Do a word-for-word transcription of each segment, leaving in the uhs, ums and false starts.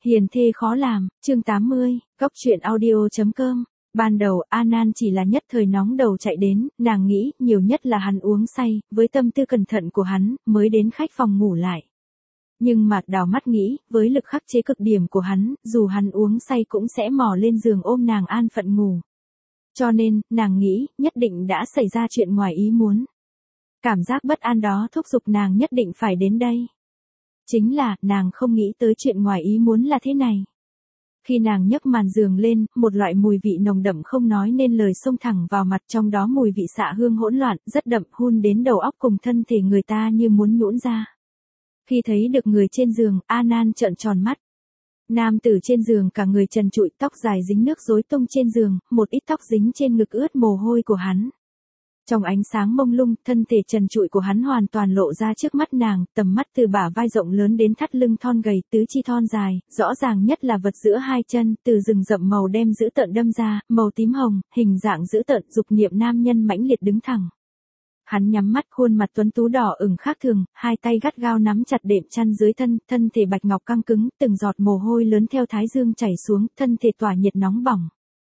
Hiền thê khó làm, chương tám mươi, Cóc truyện audio.com. Ban đầu A Nan chỉ là nhất thời nóng đầu chạy đến, nàng nghĩ nhiều nhất là hắn uống say, với tâm tư cẩn thận của hắn, mới đến khách phòng ngủ lại. Nhưng mà đào mắt nghĩ, với lực khắc chế cực điểm của hắn, dù hắn uống say cũng sẽ mò lên giường ôm nàng an phận ngủ. Cho nên, nàng nghĩ, nhất định đã xảy ra chuyện ngoài ý muốn. Cảm giác bất an đó thúc giục nàng nhất định phải đến đây. Chính là, nàng không nghĩ tới chuyện ngoài ý muốn là thế này. Khi nàng nhấc màn giường lên, một loại mùi vị nồng đậm không nói nên lời xông thẳng vào mặt, trong đó mùi vị xạ hương hỗn loạn, rất đậm, hun đến đầu óc cùng thân thể người ta như muốn nhũn ra. Khi thấy được người trên giường, A Nan trợn tròn mắt. Nam tử trên giường cả người trần trụi, tóc dài dính nước rối tung trên giường, một ít tóc dính trên ngực ướt mồ hôi của hắn. Trong ánh sáng mông lung, thân thể trần trụi của hắn hoàn toàn lộ ra trước mắt nàng, tầm mắt từ bả vai rộng lớn đến thắt lưng thon gầy, tứ chi thon dài, rõ ràng nhất là vật giữa hai chân, từ rừng rậm màu đen dữ tợn đâm ra, màu tím hồng, hình dạng dữ tợn, dục niệm nam nhân mãnh liệt đứng thẳng. Hắn nhắm mắt, khuôn mặt tuấn tú đỏ ửng khác thường, hai tay gắt gao nắm chặt đệm chăn dưới thân, thân thể bạch ngọc căng cứng, từng giọt mồ hôi lớn theo thái dương chảy xuống, thân thể tỏa nhiệt nóng bỏng.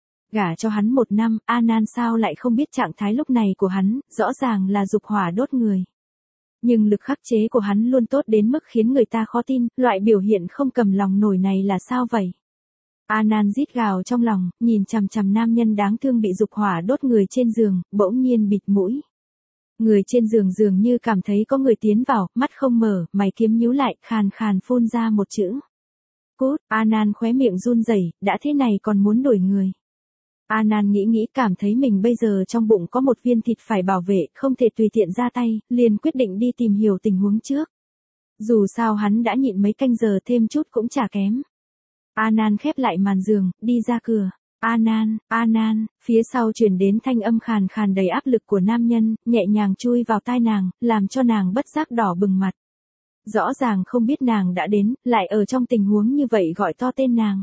Gả cho hắn một năm, A Nan sao lại không biết trạng thái lúc này của hắn, rõ ràng là dục hỏa đốt người. Nhưng lực khắc chế của hắn luôn tốt đến mức khiến người ta khó tin, loại biểu hiện không cầm lòng nổi này là sao vậy? A Nan rít gào trong lòng, nhìn chằm chằm nam nhân đáng thương bị dục hỏa đốt người trên giường, bỗng nhiên bịt mũi. Người trên giường dường như cảm thấy có người tiến vào, mắt không mở, mày kiếm nhíu lại, khàn khàn phun ra một chữ. Cút, A Nan khóe miệng run rẩy, đã thế này còn muốn đuổi người. A Nan nghĩ nghĩ cảm thấy mình bây giờ trong bụng có một viên thịt phải bảo vệ, không thể tùy tiện ra tay, liền quyết định đi tìm hiểu tình huống trước. Dù sao hắn đã nhịn mấy canh giờ thêm chút cũng chả kém. A Nan khép lại màn giường, đi ra cửa. A Nan, A Nan, phía sau truyền đến thanh âm khàn khàn đầy áp lực của nam nhân, nhẹ nhàng chui vào tai nàng, làm cho nàng bất giác đỏ bừng mặt. Rõ ràng không biết nàng đã đến, lại ở trong tình huống như vậy gọi to tên nàng.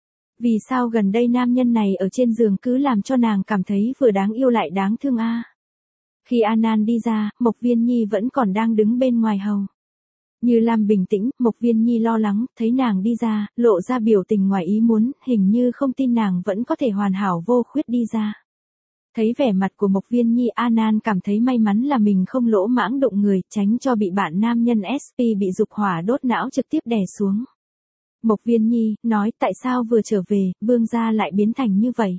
Vì sao gần đây nam nhân này ở trên giường cứ làm cho nàng cảm thấy vừa đáng yêu lại đáng thương a? Khi A Nan đi ra, Mộc Viên Nhi vẫn còn đang đứng bên ngoài hầu. Như Lam bình tĩnh, Mộc Viên Nhi lo lắng, thấy nàng đi ra, lộ ra biểu tình ngoài ý muốn, hình như không tin nàng vẫn có thể hoàn hảo vô khuyết đi ra. Thấy vẻ mặt của Mộc Viên Nhi, A Nan cảm thấy may mắn là mình không lỗ mãng đụng người, tránh cho bị bạn nam nhân ét pê bị dục hỏa đốt não trực tiếp đè xuống. Mộc Viên Nhi, nói tại sao vừa trở về, vương gia lại biến thành như vậy.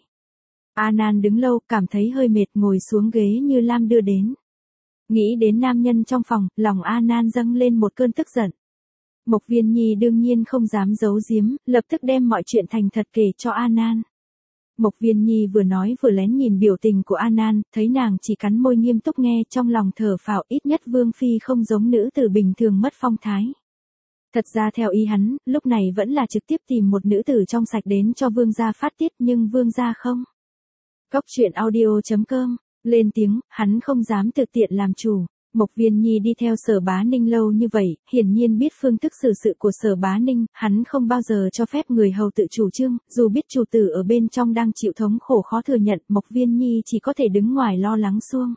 A Nan đứng lâu, cảm thấy hơi mệt, ngồi xuống ghế Như Lam đưa đến. Nghĩ đến nam nhân trong phòng, lòng A Nan dâng lên một cơn tức giận. Mộc Viên Nhi đương nhiên không dám giấu giếm, lập tức đem mọi chuyện thành thật kể cho A Nan. Mộc Viên Nhi vừa nói vừa lén nhìn biểu tình của A Nan, thấy nàng chỉ cắn môi nghiêm túc nghe, trong lòng thở phào, ít nhất Vương Phi không giống nữ tử bình thường mất phong thái. Thật ra theo ý hắn, lúc này vẫn là trực tiếp tìm một nữ tử trong sạch đến cho vương gia phát tiết, nhưng vương gia không. Cóc truyện audio.com, lên tiếng, hắn không dám thực tiện làm chủ. Mộc Viên Nhi đi theo Sở Bá Ninh lâu như vậy, hiển nhiên biết phương thức xử sự của Sở Bá Ninh, hắn không bao giờ cho phép người hầu tự chủ trương, dù biết chủ tử ở bên trong đang chịu thống khổ khó thừa nhận, Mộc Viên Nhi chỉ có thể đứng ngoài lo lắng xuông.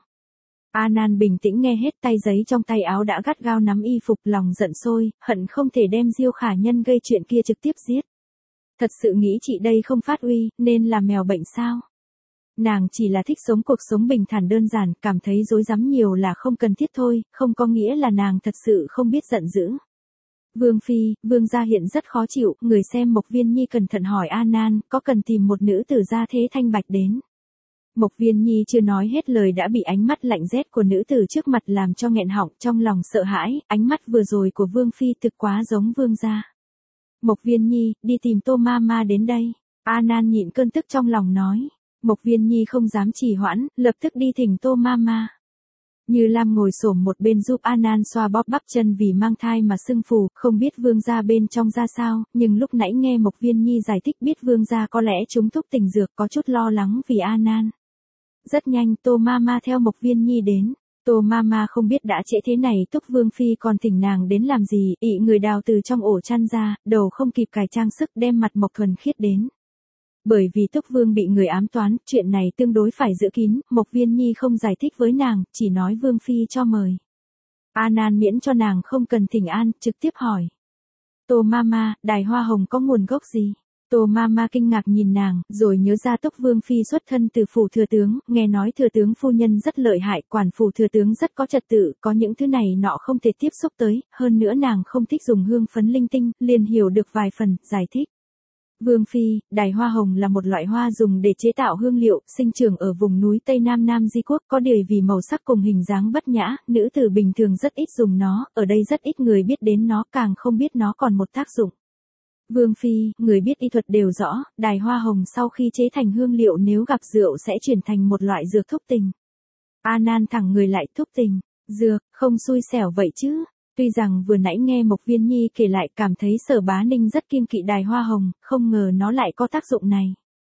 A Nan bình tĩnh nghe hết, tay giấy trong tay áo đã gắt gao nắm y phục, lòng giận sôi, hận không thể đem Diêu Khả Nhân gây chuyện kia trực tiếp giết. Thật sự nghĩ chị đây không phát uy, nên là mèo bệnh sao? Nàng chỉ là thích sống cuộc sống bình thản đơn giản, cảm thấy rối rắm nhiều là không cần thiết thôi, không có nghĩa là nàng thật sự không biết giận dữ. Vương Phi, vương gia hiện rất khó chịu, người xem Mộc Viên Nhi cẩn thận hỏi A Nan, có cần tìm một nữ tử gia thế thanh bạch đến. Mộc Viên Nhi chưa nói hết lời đã bị ánh mắt lạnh rét của nữ tử trước mặt làm cho nghẹn họng, trong lòng sợ hãi, ánh mắt vừa rồi của Vương Phi thực quá giống vương gia. Mộc Viên Nhi, đi tìm Tô Ma Ma đến đây. A Nan nhịn cơn tức trong lòng nói. Mộc Viên Nhi không dám trì hoãn, lập tức đi thỉnh Tô Ma Ma. Như Lam ngồi xổm một bên giúp A Nan xoa bóp bắp chân vì mang thai mà sưng phù, không biết vương gia bên trong ra sao, nhưng lúc nãy nghe Mộc Viên Nhi giải thích biết vương gia có lẽ trúng thuốc tình dược, có chút lo lắng vì A Nan. Rất nhanh, Tô Ma Ma theo Mộc Viên Nhi đến. Tô Ma Ma không biết đã trễ thế này, Túc Vương Phi còn thỉnh nàng đến làm gì, ị người đào từ trong ổ chăn ra, đầu không kịp cài trang sức, đem mặt Mộc Thuần Khiết đến. Bởi vì Túc Vương bị người ám toán, chuyện này tương đối phải giữ kín, Mộc Viên Nhi không giải thích với nàng, chỉ nói Vương Phi cho mời. A Nan miễn cho nàng không cần thỉnh an, trực tiếp hỏi. Tô Mama, đài hoa hồng có nguồn gốc gì? Tô Mama kinh ngạc nhìn nàng, rồi nhớ ra Túc Vương Phi xuất thân từ phủ thừa tướng, nghe nói thừa tướng phu nhân rất lợi hại, quản phủ thừa tướng rất có trật tự, có những thứ này nọ không thể tiếp xúc tới, hơn nữa nàng không thích dùng hương phấn linh tinh, liền hiểu được vài phần, giải thích. Vương Phi, đài hoa hồng là một loại hoa dùng để chế tạo hương liệu, sinh trưởng ở vùng núi Tây Nam Nam Di Quốc, có địa vì màu sắc cùng hình dáng bất nhã, nữ tử bình thường rất ít dùng nó, ở đây rất ít người biết đến nó, càng không biết nó còn một tác dụng. Vương Phi, người biết y thuật đều rõ, đài hoa hồng sau khi chế thành hương liệu nếu gặp rượu sẽ chuyển thành một loại dược thúc tình. A Nan thẳng người lại, thúc tình, dược, không xui xẻo vậy chứ. Tuy rằng vừa nãy nghe Mộc Viên Nhi kể lại cảm thấy Sở Bá Ninh rất kiêng kỵ đài hoa hồng, không ngờ nó lại có tác dụng này.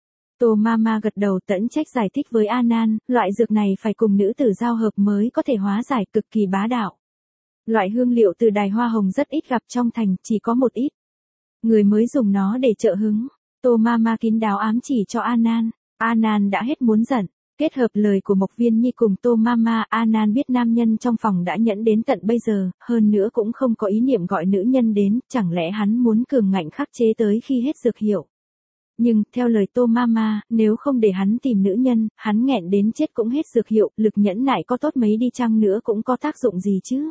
Tô Mama gật đầu tẫn trách giải thích với A Nan, loại dược này phải cùng nữ tử giao hợp mới có thể hóa giải, cực kỳ bá đạo. Loại hương liệu từ đài hoa hồng rất ít gặp trong thành, chỉ có một ít. Người mới dùng nó để trợ hứng. Tô Mama kín đáo ám chỉ cho A Nan. A Nan đã hết muốn giận. Kết hợp lời của Mộc Viên Nhi cùng Tô Mama, A Nan biết nam nhân trong phòng đã nhẫn đến tận bây giờ, hơn nữa cũng không có ý niệm gọi nữ nhân đến, chẳng lẽ hắn muốn cường ngạnh khắc chế tới khi hết dược hiệu. Nhưng, theo lời Tô Mama, nếu không để hắn tìm nữ nhân, hắn nghẹn đến chết cũng hết dược hiệu, lực nhẫn nại có tốt mấy đi chăng nữa cũng có tác dụng gì chứ.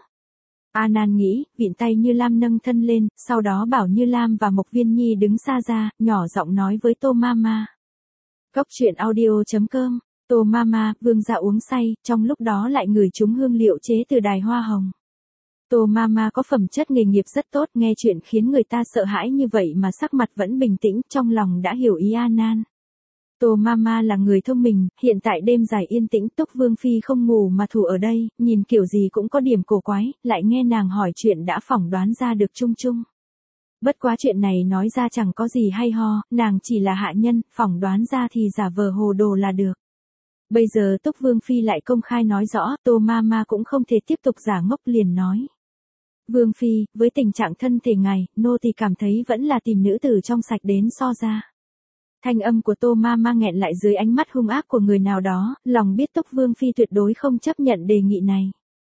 A Nan nghĩ, vịn tay Như Lam nâng thân lên, sau đó bảo Như Lam và Mộc Viên Nhi đứng xa ra, nhỏ giọng nói với Tô Mama. Cốc truyện audio chấm com. Tô Mama, vương gia uống say, trong lúc đó lại ngửi trúng hương liệu chế từ đài hoa hồng. Tô Mama có phẩm chất nghề nghiệp rất tốt, nghe chuyện khiến người ta sợ hãi như vậy mà sắc mặt vẫn bình tĩnh, trong lòng đã hiểu ý A Nan. Tô Mama là người thông minh, hiện tại đêm dài yên tĩnh, Túc Vương Phi không ngủ mà thủ ở đây, nhìn kiểu gì cũng có điểm cổ quái, lại nghe nàng hỏi chuyện đã phỏng đoán ra được chung chung. Bất quá chuyện này nói ra chẳng có gì hay ho, nàng chỉ là hạ nhân, phỏng đoán ra thì giả vờ hồ đồ là được. Bây giờ Túc Vương Phi lại công khai nói rõ, Tô Mama cũng không thể tiếp tục giả ngốc, liền nói. Vương Phi, với tình trạng thân thể ngài, nô thì cảm thấy vẫn là tìm nữ tử trong sạch đến so ra. Thanh âm của Tô Mama nghẹn lại dưới ánh mắt hung ác của người nào đó, lòng biết Túc Vương Phi tuyệt đối không chấp nhận đề nghị này.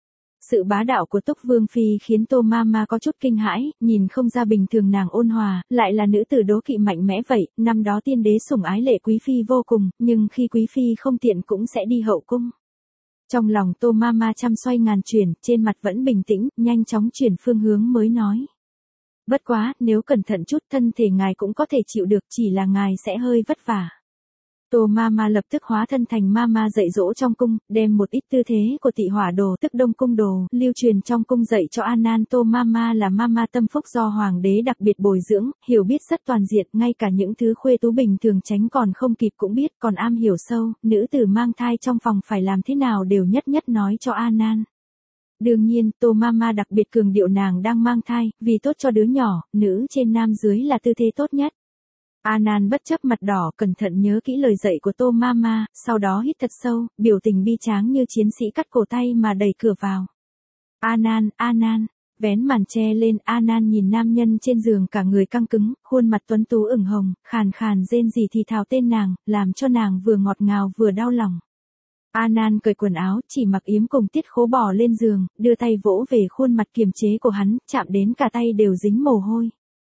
Sự bá đạo của Túc Vương Phi khiến Tô Mama có chút kinh hãi, nhìn không ra bình thường nàng ôn hòa, lại là nữ tử đố kỵ mạnh mẽ vậy, năm đó tiên đế sủng ái lệ quý phi vô cùng, nhưng khi quý phi không tiện cũng sẽ đi hậu cung. Trong lòng Tô Mama trăm xoay ngàn chuyển, trên mặt vẫn bình tĩnh, nhanh chóng chuyển phương hướng mới nói. Bất quá, nếu cẩn thận chút thân thể ngài cũng có thể chịu được, chỉ là ngài sẽ hơi vất vả. Tô Mama lập tức hóa thân thành Mama dạy dỗ trong cung, đem một ít tư thế của Tị Hỏa Đồ tức Đông Cung Đồ, lưu truyền trong cung dạy cho A Nan. Tô Mama là Mama tâm phúc do Hoàng đế đặc biệt bồi dưỡng, hiểu biết rất toàn diện, ngay cả những thứ khuê tú bình thường tránh còn không kịp cũng biết, còn am hiểu sâu, nữ tử mang thai trong phòng phải làm thế nào đều nhất nhất nói cho A Nan. Đương nhiên, Tô Mama đặc biệt cường điệu nàng đang mang thai, vì tốt cho đứa nhỏ, nữ trên nam dưới là tư thế tốt nhất. A Nan bất chấp mặt đỏ cẩn thận nhớ kỹ lời dạy của Tô Mama, sau đó hít thật sâu, biểu tình bi tráng như chiến sĩ cắt cổ tay mà đẩy cửa vào. A Nan, A Nan, vén màn che lên, A Nan nhìn nam nhân trên giường cả người căng cứng, khuôn mặt tuấn tú ửng hồng, khàn khàn rên rỉ thì thào tên nàng, làm cho nàng vừa ngọt ngào vừa đau lòng. A Nan cởi quần áo, chỉ mặc yếm cùng tiết khố bò lên giường, đưa tay vỗ về khuôn mặt kiềm chế của hắn, chạm đến cả tay đều dính mồ hôi.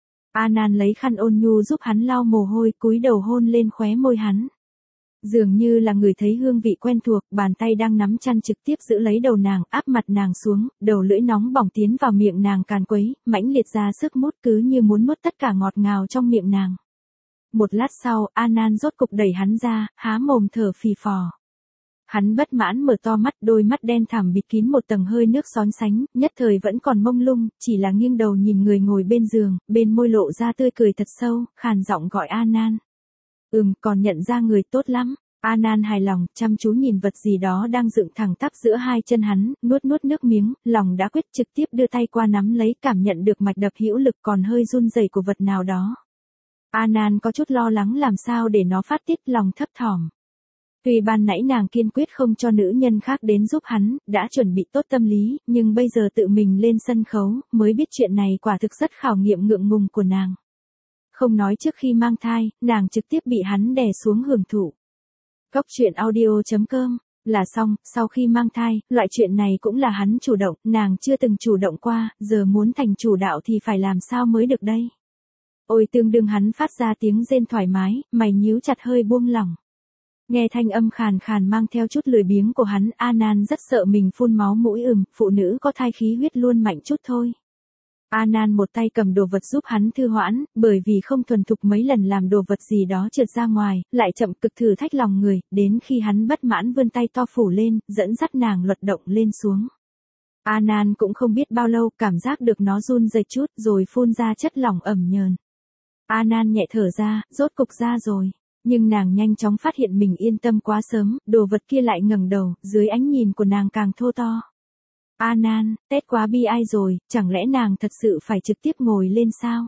A Nan lấy khăn ôn nhu giúp hắn lau mồ hôi, cúi đầu hôn lên khóe môi hắn. Dường như là người thấy hương vị quen thuộc, bàn tay đang nắm chăn trực tiếp giữ lấy đầu nàng, áp mặt nàng xuống, đầu lưỡi nóng bỏng tiến vào miệng nàng càn quấy, mãnh liệt ra sức mút cứ như muốn nuốt tất cả ngọt ngào trong miệng nàng. Một lát sau, A Nan rốt cục đẩy hắn ra, há mồm thở phì phò. Hắn bất mãn mở to mắt, đôi mắt đen thẳm bịt kín một tầng hơi nước xón xánh, nhất thời vẫn còn mông lung, chỉ là nghiêng đầu nhìn người ngồi bên giường, bên môi lộ ra tươi cười thật sâu, khàn giọng gọi A Nan. Ừm, còn nhận ra người tốt lắm. A Nan hài lòng, chăm chú nhìn vật gì đó đang dựng thẳng tắp giữa hai chân hắn, nuốt nuốt nước miếng, lòng đã quyết, trực tiếp đưa tay qua nắm lấy, cảm nhận được mạch đập hữu lực còn hơi run rẩy của vật nào đó. A Nan có chút lo lắng làm sao để nó phát tiết, lòng thấp thỏm. Tuy ban nãy nàng kiên quyết không cho nữ nhân khác đến giúp hắn, đã chuẩn bị tốt tâm lý, nhưng bây giờ tự mình lên sân khấu, mới biết chuyện này quả thực rất khảo nghiệm ngượng ngùng của nàng. Không nói trước khi mang thai, nàng trực tiếp bị hắn đè xuống hưởng thụ. Cốc truyện audio chấm com Là xong, sau khi mang thai, loại chuyện này cũng là hắn chủ động, nàng chưa từng chủ động qua, giờ muốn thành chủ đạo thì phải làm sao mới được đây. Ôi tương đương hắn phát ra tiếng rên thoải mái, mày nhíu chặt hơi buông lỏng. Nghe thanh âm khàn khàn mang theo chút lười biếng của hắn, Anan rất sợ mình phun máu mũi ừm, phụ nữ có thai khí huyết luôn mạnh chút thôi. Anan một tay cầm đồ vật giúp hắn thư hoãn, bởi vì không thuần thục mấy lần làm đồ vật gì đó trượt ra ngoài, lại chậm cực thử thách lòng người, đến khi hắn bất mãn vươn tay to phủ lên, dẫn dắt nàng luật động lên xuống. Anan cũng không biết bao lâu, cảm giác được nó run rẩy chút rồi phun ra chất lỏng ẩm nhờn. Anan nhẹ thở ra, rốt cục ra rồi. Nhưng nàng nhanh chóng phát hiện mình yên tâm quá sớm, đồ vật kia lại ngẩng đầu, dưới ánh nhìn của nàng càng thô to. Anan, tét quá bi ai rồi, chẳng lẽ nàng thật sự phải trực tiếp ngồi lên sao?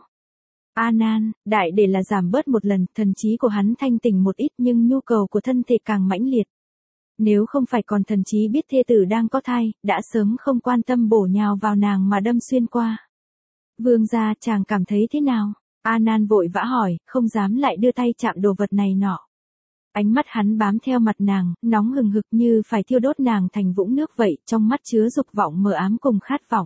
Anan, đại để là giảm bớt một lần, thần trí của hắn thanh tỉnh một ít nhưng nhu cầu của thân thể càng mãnh liệt. Nếu không phải còn thần trí biết thê tử đang có thai, đã sớm không quan tâm bổ nhào vào nàng mà đâm xuyên qua. Vương gia, chàng cảm thấy thế nào? Anan vội vã hỏi, không dám lại đưa tay chạm đồ vật này nọ. Ánh mắt hắn bám theo mặt nàng, nóng hừng hực như phải thiêu đốt nàng thành vũng nước vậy, trong mắt chứa dục vọng mờ ám cùng khát vọng.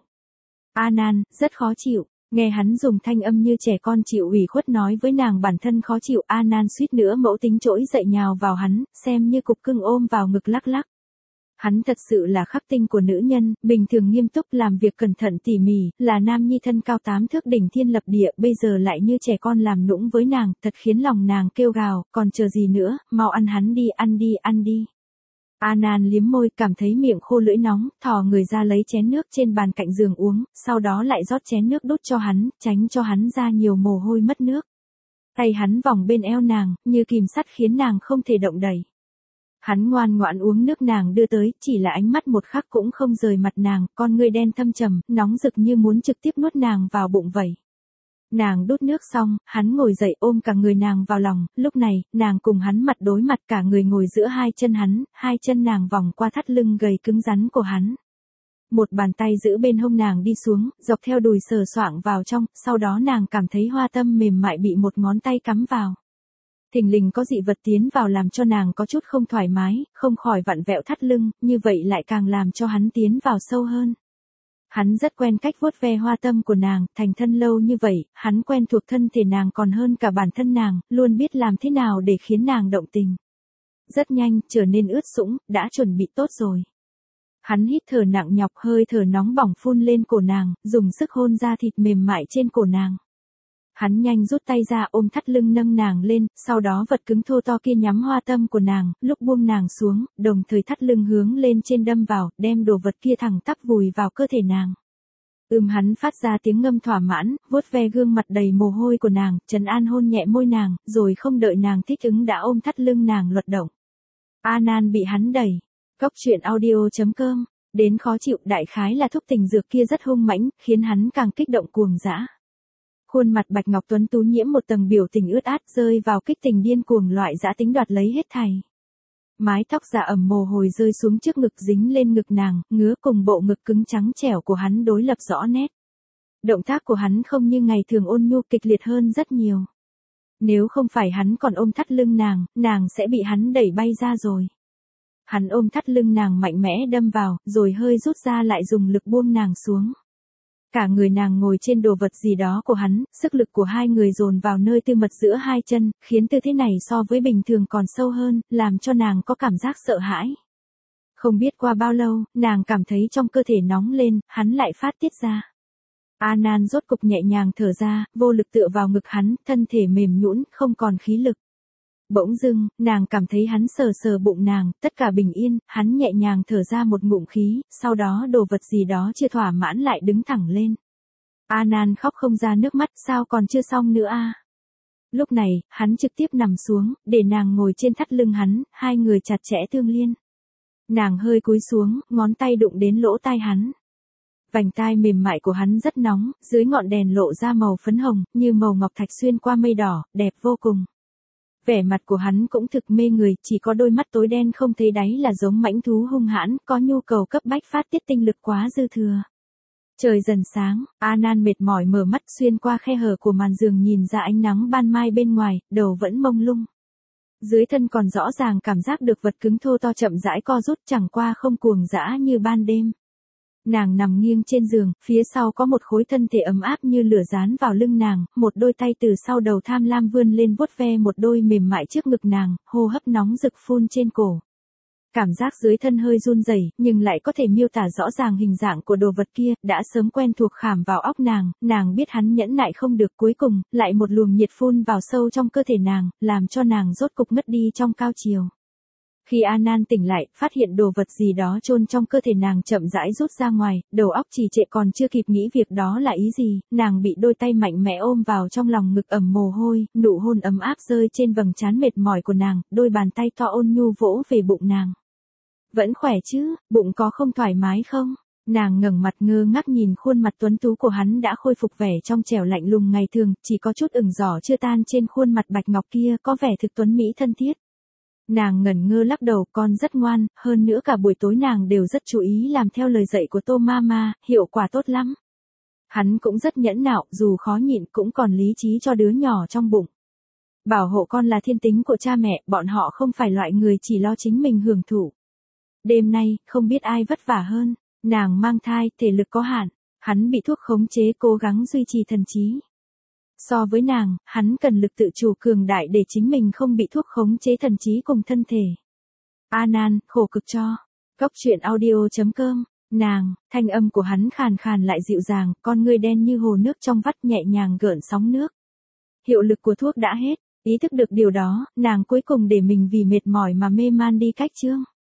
Anan, rất khó chịu, nghe hắn dùng thanh âm như trẻ con chịu ủy khuất nói với nàng bản thân khó chịu, Anan suýt nữa mẫu tính trỗi dậy nhào vào hắn, xem như cục cưng ôm vào ngực lắc lắc. Hắn thật sự là khắc tinh của nữ nhân, bình thường nghiêm túc làm việc cẩn thận tỉ mỉ, là nam nhi thân cao tám thước đỉnh thiên lập địa, bây giờ lại như trẻ con làm nũng với nàng, thật khiến lòng nàng kêu gào, còn chờ gì nữa, mau ăn hắn đi, ăn đi, ăn đi. Anan liếm môi, cảm thấy miệng khô lưỡi nóng, thò người ra lấy chén nước trên bàn cạnh giường uống, sau đó lại rót chén nước đút cho hắn, tránh cho hắn ra nhiều mồ hôi mất nước. Tay hắn vòng bên eo nàng, như kìm sắt khiến nàng không thể động đậy. Hắn ngoan ngoãn uống nước nàng đưa tới, chỉ là ánh mắt một khắc cũng không rời mặt nàng, con ngươi đen thâm trầm, nóng rực như muốn trực tiếp nuốt nàng vào bụng vậy. Nàng đút nước xong, hắn ngồi dậy ôm cả người nàng vào lòng, lúc này, nàng cùng hắn mặt đối mặt, cả người ngồi giữa hai chân hắn, hai chân nàng vòng qua thắt lưng gầy cứng rắn của hắn. Một bàn tay giữ bên hông nàng đi xuống, dọc theo đùi sờ soạng vào trong, sau đó nàng cảm thấy hoa tâm mềm mại bị một ngón tay cắm vào. Thình lình có dị vật tiến vào làm cho nàng có chút không thoải mái, không khỏi vặn vẹo thắt lưng, như vậy lại càng làm cho hắn tiến vào sâu hơn. Hắn rất quen cách vuốt ve hoa tâm của nàng, thành thân lâu như vậy, hắn quen thuộc thân thể nàng còn hơn cả bản thân nàng, luôn biết làm thế nào để khiến nàng động tình. Rất nhanh, trở nên ướt sũng, đã chuẩn bị tốt rồi. Hắn hít thở nặng nhọc, hơi thở nóng bỏng phun lên cổ nàng, dùng sức hôn ra thịt mềm mại trên cổ nàng. Hắn nhanh rút tay ra ôm thắt lưng nâng nàng lên, sau đó vật cứng thô to kia nhắm hoa tâm của nàng, lúc buông nàng xuống, đồng thời thắt lưng hướng lên trên đâm vào, đem đồ vật kia thẳng tắp vùi vào cơ thể nàng. Ưm hắn phát ra tiếng ngâm thỏa mãn, vuốt ve gương mặt đầy mồ hôi của nàng, trấn an hôn nhẹ môi nàng, rồi không đợi nàng thích ứng đã ôm thắt lưng nàng luật động. Anan bị hắn đẩy. Góc truyện audio chấm com. Đến khó chịu, đại khái là thuốc tình dược kia rất hung mãnh, khiến hắn càng kích động cuồng dã. Khuôn mặt Bạch Ngọc Tuấn tú nhiễm một tầng biểu tình ướt át, rơi vào kích tình điên cuồng loại dã tính đoạt lấy hết thảy. Mái tóc dạ ẩm mồ hôi rơi xuống trước ngực dính lên ngực nàng, ngứa cùng bộ ngực cứng trắng trẻo của hắn đối lập rõ nét. Động tác của hắn không như ngày thường ôn nhu, kịch liệt hơn rất nhiều. Nếu không phải hắn còn ôm thắt lưng nàng, nàng sẽ bị hắn đẩy bay ra rồi. Hắn ôm thắt lưng nàng mạnh mẽ đâm vào, rồi hơi rút ra lại dùng lực buông nàng xuống. Cả người nàng ngồi trên đồ vật gì đó của hắn, sức lực của hai người dồn vào nơi tư mật giữa hai chân, khiến tư thế này so với bình thường còn sâu hơn, làm cho nàng có cảm giác sợ hãi. Không biết qua bao lâu, nàng cảm thấy trong cơ thể nóng lên, hắn lại phát tiết ra. Anan rốt cục nhẹ nhàng thở ra, vô lực tựa vào ngực hắn, thân thể mềm nhũn, không còn khí lực. Bỗng dưng, nàng cảm thấy hắn sờ sờ bụng nàng, tất cả bình yên, hắn nhẹ nhàng thở ra một ngụm khí, sau đó đồ vật gì đó chưa thỏa mãn lại đứng thẳng lên. Anan khóc không ra nước mắt, sao còn chưa xong nữa a? À? Lúc này, hắn trực tiếp nằm xuống, để nàng ngồi trên thắt lưng hắn, hai người chặt chẽ tương liên. Nàng hơi cúi xuống, ngón tay đụng đến lỗ tai hắn. Vành tai mềm mại của hắn rất nóng, dưới ngọn đèn lộ ra màu phấn hồng, như màu ngọc thạch xuyên qua mây đỏ, đẹp vô cùng. Vẻ mặt của hắn cũng thực mê người, chỉ có đôi mắt tối đen không thấy đáy là giống mãnh thú hung hãn, có nhu cầu cấp bách phát tiết tinh lực quá dư thừa. Trời dần sáng, Anan mệt mỏi mở mắt xuyên qua khe hở của màn giường nhìn ra ánh nắng ban mai bên ngoài, đầu vẫn mông lung. Dưới thân còn rõ ràng cảm giác được vật cứng thô to chậm rãi co rút, chẳng qua không cuồng dã như ban đêm. Nàng nằm nghiêng trên giường, phía sau có một khối thân thể ấm áp như lửa dán vào lưng nàng, một đôi tay từ sau đầu tham lam vươn lên vuốt ve một đôi mềm mại trước ngực nàng, hô hấp nóng rực phun trên cổ. Cảm giác dưới thân hơi run rẩy, nhưng lại có thể miêu tả rõ ràng hình dạng của đồ vật kia, đã sớm quen thuộc khảm vào óc nàng, nàng biết hắn nhẫn nại không được, cuối cùng, lại một luồng nhiệt phun vào sâu trong cơ thể nàng, làm cho nàng rốt cục ngất đi trong cao chiều. Khi A Nan tỉnh lại, phát hiện đồ vật gì đó chôn trong cơ thể nàng chậm rãi rút ra ngoài, đầu óc trì trệ còn chưa kịp nghĩ việc đó là ý gì, nàng bị đôi tay mạnh mẽ ôm vào trong lòng ngực ẩm mồ hôi, nụ hôn ấm áp rơi trên vầng trán mệt mỏi của nàng, đôi bàn tay to ôn nhu vỗ về bụng nàng. Vẫn khỏe chứ, bụng có không thoải mái không? Nàng ngẩng mặt ngơ ngác nhìn khuôn mặt tuấn tú của hắn đã khôi phục vẻ trong trẻo lạnh lùng ngày thường, chỉ có chút ửng đỏ chưa tan trên khuôn mặt bạch ngọc kia, có vẻ thực tuấn mỹ thân thiết. Nàng ngẩn ngơ lắc đầu, con rất ngoan, hơn nữa cả buổi tối nàng đều rất chú ý làm theo lời dạy của Tô Mama, hiệu quả tốt lắm. Hắn cũng rất nhẫn nạo, dù khó nhịn cũng còn lý trí cho đứa nhỏ trong bụng. Bảo hộ con là thiên tính của cha mẹ, bọn họ không phải loại người chỉ lo chính mình hưởng thụ. Đêm nay, không biết ai vất vả hơn, nàng mang thai, thể lực có hạn, hắn bị thuốc khống chế cố gắng duy trì thần trí. So với nàng, hắn cần lực tự chủ cường đại để chính mình không bị thuốc khống chế thần trí cùng thân thể. A Nan, khổ cực cho. Góc truyện audio chấm com, nàng, thanh âm của hắn khàn khàn lại dịu dàng, con ngươi đen như hồ nước trong vắt nhẹ nhàng gợn sóng nước. Hiệu lực của thuốc đã hết, ý thức được điều đó, nàng cuối cùng để mình vì mệt mỏi mà mê man đi cách chương.